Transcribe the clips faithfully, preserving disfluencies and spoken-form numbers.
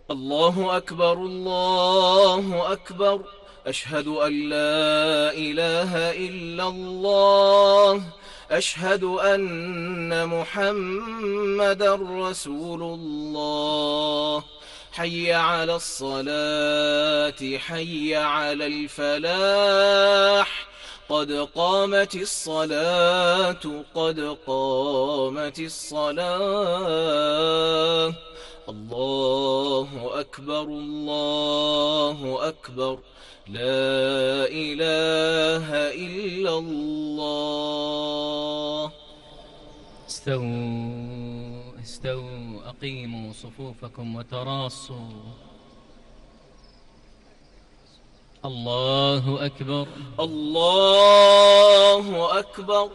الله أكبر الله أكبر. أشهد أن لا إله إلا الله. أشهد أن محمدا رسول الله. حي على الصلاة حي على الفلاح. قد قامت الصلاة قد قامت الصلاة. الله أكبر الله أكبر. لا إله إلا الله. استووا استووا أقيموا صفوفكم وتراصوا. الله أكبر الله أكبر.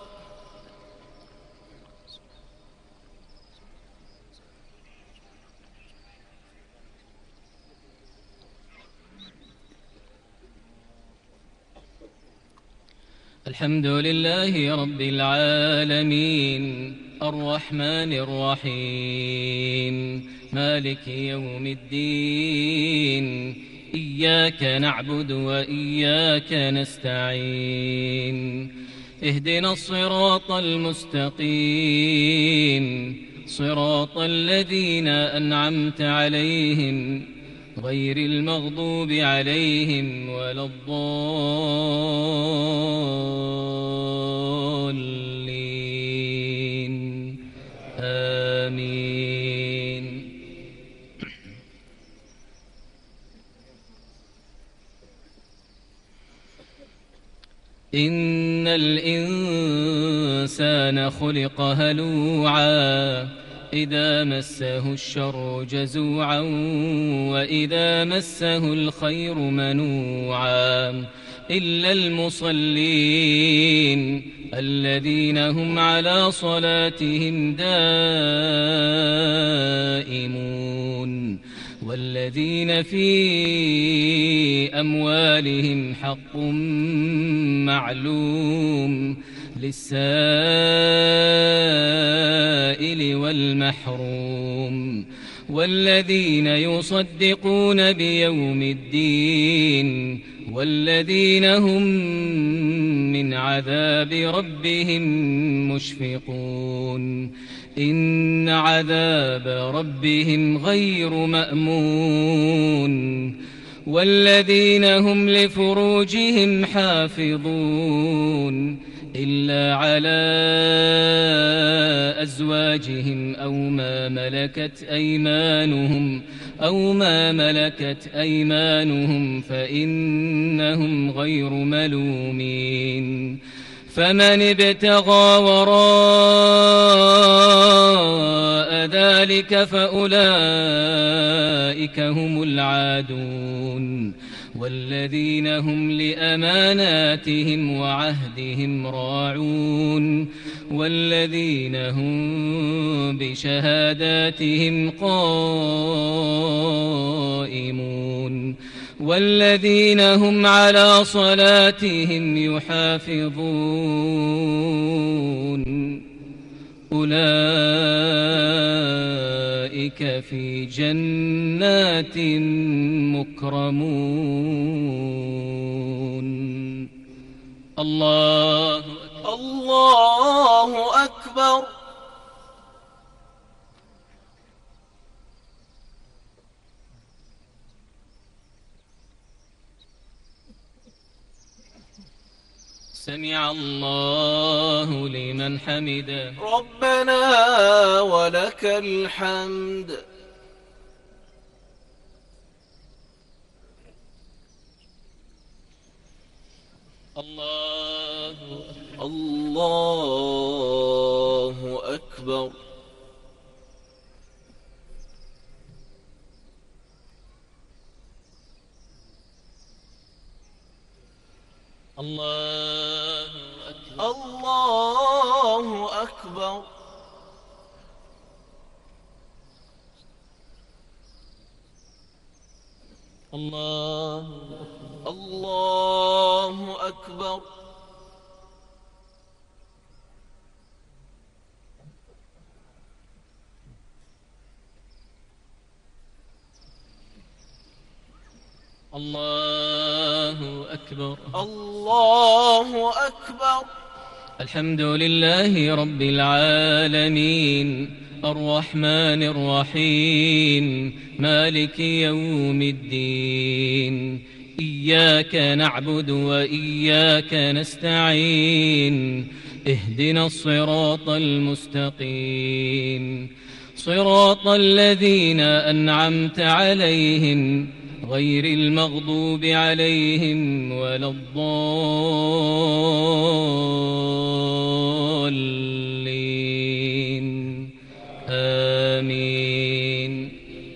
الحمد لله رب العالمين الرحمن الرحيم مالك يوم الدين. إياك نعبد وإياك نستعين. اهدنا الصراط المستقيم صراط الذين أنعمت عليهم غير المغضوب عليهم ولا الضالين. آمين. إن الإنسان خلق هلوعا إذا مسه الشر جزوعا وإذا مسه الخير منوعا إلا المصلين الذين هم على صلاتهم دائمون والذين في أموالهم حق معلوم للسائل والمحروم والذين يصدقون بيوم الدين والذين هم من عذاب ربهم مشفقون. إن عذاب ربهم غير مأمون والذين هم لفروجهم حافظون إلا على أزواجهم أو ما ملكت أيمانهم أو ما ملكت أيمانهم فإنهم غير ملومين. فمن ابتغى وراء ذلك فأولئك هم العادون والذين هم لأماناتهم وعهدهم راعون والذين هم بشهاداتهم قائمون والذين هم على صلاتهم يحافظون أولئك في جنات مكرمون. الله الله أكبر. سمع الله لمن حمده. ربنا ولك الحمد. الله الله أكبر. الله أكبر. الله أكبر. الله الله أكبر. الله أكبر. الله أكبر. الحمد لله رب العالمين الرحمن الرحيم مالك يوم الدين. إياك نعبد وإياك نستعين. اهدنا الصراط المستقيم صراط الذين أنعمت عليهم غير المغضوب عليهم ولا الضالين آمين.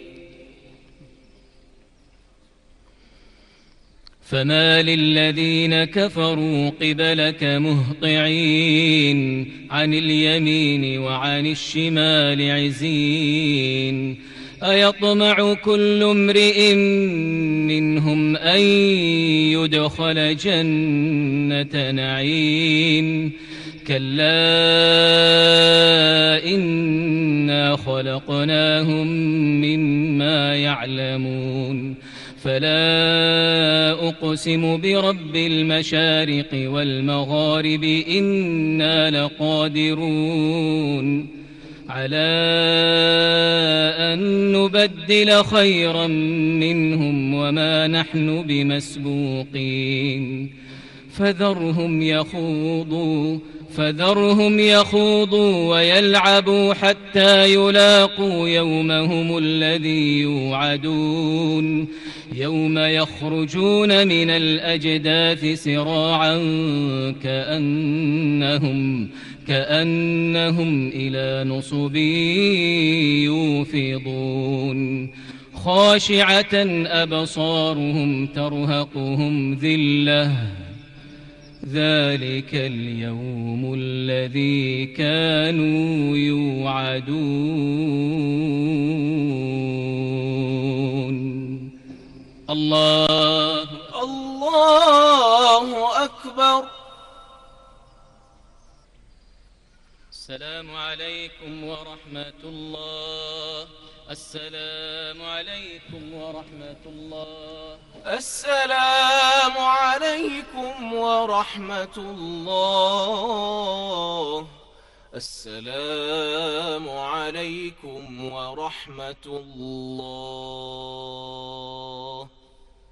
فما للذين كفروا قبلك مهطعين عن اليمين وعن الشمال عزين. أيطمع كل امرئ منهم أن يدخل جنة نعيم. كلا إنا خلقناهم مما يعلمون. فلا أقسم برب المشارق والمغارب إنا لقادرون على أن نبدل خيرا منهم وما نحن بمسبوقين. فذرهم يخوضوا فذرهم يخوضوا ويلعبوا حتى يلاقوا يومهم الذي يوعدون. يوم يخرجون من الأجداث سراعا كأنهم كأنهم إلى نصب يوفضون. خاشعة أبصارهم ترهقهم ذلة ذلك اليوم الذي كانوا يوعدون. الله الله أكبر. السلام عليكم ورحمة الله. السلام عليكم ورحمة الله. السلام عليكم ورحمة الله. السلام عليكم ورحمة الله.